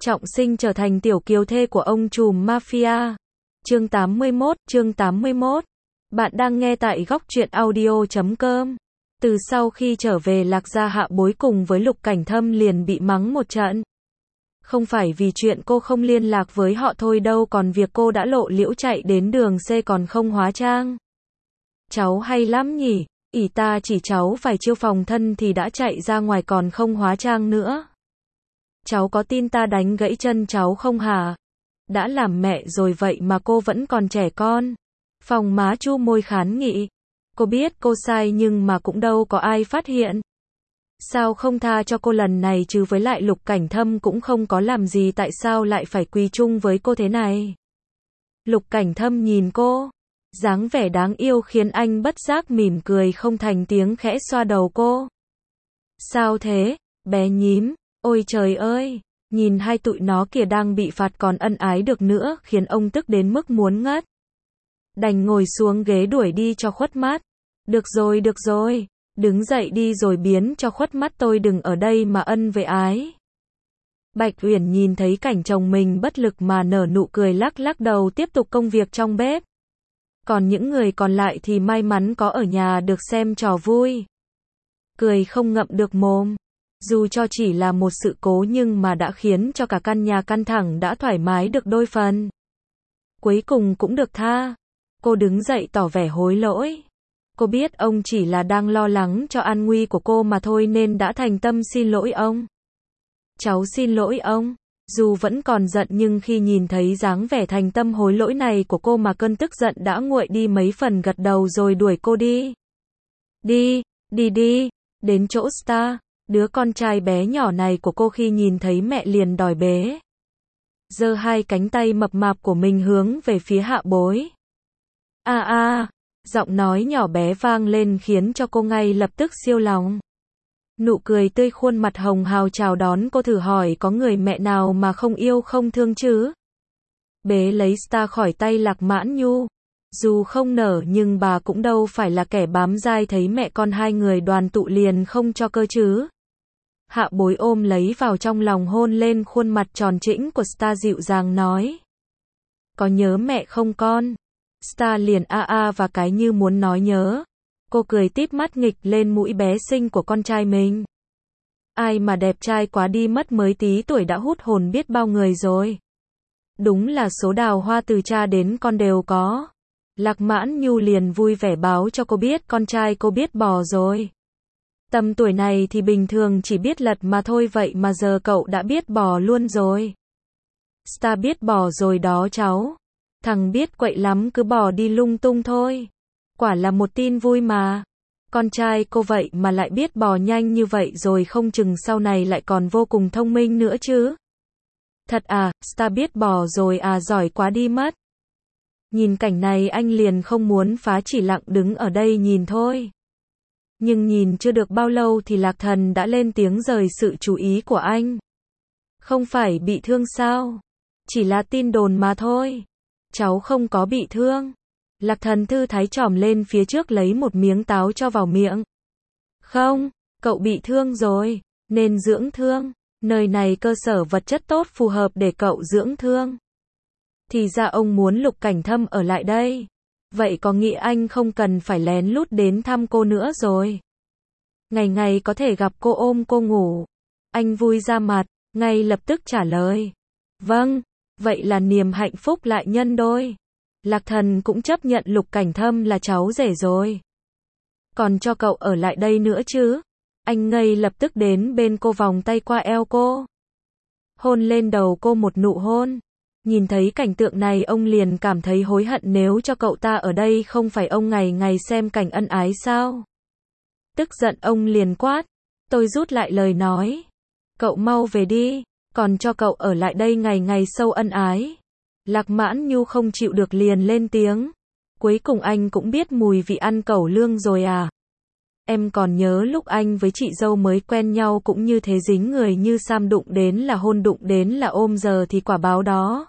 Trọng sinh trở thành tiểu kiều thê của ông trùm mafia. Chương 81. Bạn đang nghe tại góc truyện audio.com. Từ sau khi trở về Lạc Gia, Hạ Bối cùng với Lục Cảnh Thâm liền bị mắng một trận. Không phải vì chuyện cô không liên lạc với họ thôi đâu, còn việc cô đã lộ liễu chạy đến đường C còn không hóa trang. Cháu hay lắm nhỉ, ỷ ta chỉ cháu phải chiêu phòng thân thì đã chạy ra ngoài còn không hóa trang nữa. Cháu có tin ta đánh gãy chân cháu không hả? Đã làm mẹ rồi vậy mà cô vẫn còn trẻ con. Phòng má chu môi kháng nghị. Cô biết cô sai nhưng mà cũng đâu có ai phát hiện. Sao không tha cho cô lần này chứ, với lại Lục Cảnh Thâm cũng không có làm gì, tại sao lại phải quỳ chung với cô thế này? Lục Cảnh Thâm nhìn cô, dáng vẻ đáng yêu khiến anh bất giác mỉm cười không thành tiếng, khẽ xoa đầu cô. Sao thế, bé nhím? Ôi trời ơi, nhìn hai tụi nó kìa, đang bị phạt còn ân ái được nữa, khiến ông tức đến mức muốn ngất. Đành ngồi xuống ghế đuổi đi cho khuất mắt. Được rồi, đứng dậy đi rồi biến cho khuất mắt tôi, đừng ở đây mà ân với ái. Bạch Uyển nhìn thấy cảnh chồng mình bất lực mà nở nụ cười, lắc lắc đầu tiếp tục công việc trong bếp. Còn những người còn lại thì may mắn có ở nhà được xem trò vui. Cười không ngậm được mồm. Dù cho chỉ là một sự cố nhưng mà đã khiến cho cả căn nhà căng thẳng đã thoải mái được đôi phần. Cuối cùng cũng được tha. Cô đứng dậy tỏ vẻ hối lỗi. Cô biết ông chỉ là đang lo lắng cho an nguy của cô mà thôi nên đã thành tâm xin lỗi ông. Cháu xin lỗi ông. Dù vẫn còn giận nhưng khi nhìn thấy dáng vẻ thành tâm hối lỗi này của cô mà cơn tức giận đã nguội đi mấy phần, gật đầu rồi đuổi cô đi. Đi, đến chỗ Star. Đứa con trai bé nhỏ này của cô khi nhìn thấy mẹ liền đòi bế. Giơ hai cánh tay mập mạp của mình hướng về phía Hạ Bối. Giọng nói nhỏ bé vang lên khiến cho cô ngay lập tức siêu lòng. Nụ cười tươi, khuôn mặt hồng hào chào đón cô, thử hỏi có người mẹ nào mà không yêu không thương chứ. Bế lấy Star khỏi tay Lạc Mãn Nhu. Dù không nở nhưng bà cũng đâu phải là kẻ bám dai, thấy mẹ con hai người đoàn tụ liền không cho cơ chứ. Hạ Bối ôm lấy vào trong lòng, hôn lên khuôn mặt tròn trĩnh của Star, dịu dàng nói. Có nhớ mẹ không con? Star liền và cái như muốn nói nhớ. Cô cười tít mắt nghịch lên mũi bé xinh của con trai mình. Ai mà đẹp trai quá đi mất, mới tí tuổi đã hút hồn biết bao người rồi. Đúng là số đào hoa từ cha đến con đều có. Lạc Mãn Nhu liền vui vẻ báo cho cô biết con trai cô biết bò rồi. Tầm tuổi này thì bình thường chỉ biết lật mà thôi, vậy mà giờ cậu đã biết bò luôn rồi. Star biết bò rồi đó cháu. Thằng biết quậy lắm, cứ bò đi lung tung thôi. Quả là một tin vui mà. Con trai cô vậy mà lại biết bò nhanh như vậy rồi, không chừng sau này lại còn vô cùng thông minh nữa chứ. Thật à, Star biết bò rồi à, giỏi quá đi mất. Nhìn cảnh này anh liền không muốn phá, chỉ lặng đứng ở đây nhìn thôi. Nhưng nhìn chưa được bao lâu thì Lạc Thần đã lên tiếng rời sự chú ý của anh. Không phải bị thương sao? Chỉ là tin đồn mà thôi. Cháu không có bị thương. Lạc Thần thư thái trỏm lên phía trước lấy một miếng táo cho vào miệng. Không, cậu bị thương rồi, nên dưỡng thương. Nơi này cơ sở vật chất tốt, phù hợp để cậu dưỡng thương. Thì ra ông muốn Lục Cảnh Thâm ở lại đây. Vậy có nghĩa anh không cần phải lén lút đến thăm cô nữa rồi. Ngày ngày có thể gặp cô, ôm cô ngủ. Anh vui ra mặt, ngay lập tức trả lời. Vâng, vậy là niềm hạnh phúc lại nhân đôi. Lạc Thần cũng chấp nhận Lục Cảnh Thâm là cháu rể rồi. Còn cho cậu ở lại đây nữa chứ? Anh ngay lập tức đến bên cô, vòng tay qua eo cô. Hôn lên đầu cô một nụ hôn. Nhìn thấy cảnh tượng này ông liền cảm thấy hối hận, nếu cho cậu ta ở đây không phải ông ngày ngày xem cảnh ân ái sao? Tức giận ông liền quát. Tôi rút lại lời nói. Cậu mau về đi, còn cho cậu ở lại đây ngày ngày sâu ân ái. Lạc Mãn Nhu không chịu được liền lên tiếng. Cuối cùng anh cũng biết mùi vị ăn cẩu lương rồi à? Em còn nhớ lúc anh với chị dâu mới quen nhau cũng như thế, dính người như Sam, đụng đến là hôn, đụng đến là ôm, giờ thì quả báo đó.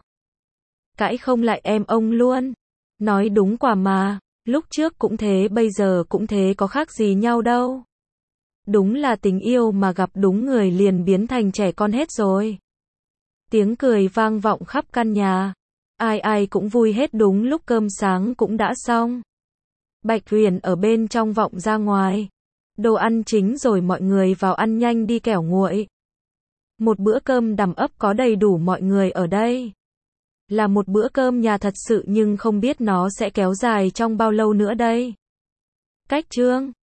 Cãi không lại em ông luôn. Nói đúng quả mà, lúc trước cũng thế bây giờ cũng thế, có khác gì nhau đâu. Đúng là tình yêu mà gặp đúng người liền biến thành trẻ con hết rồi. Tiếng cười vang vọng khắp căn nhà. Ai ai cũng vui hết, đúng lúc cơm sáng cũng đã xong. Bạch Huyền ở bên trong vọng ra ngoài. Đồ ăn chín rồi, mọi người vào ăn nhanh đi kẻo nguội. Một bữa cơm đằm ấp có đầy đủ mọi người ở đây. Là một bữa cơm nhà thật sự, nhưng không biết nó sẽ kéo dài trong bao lâu nữa đây. Cách chương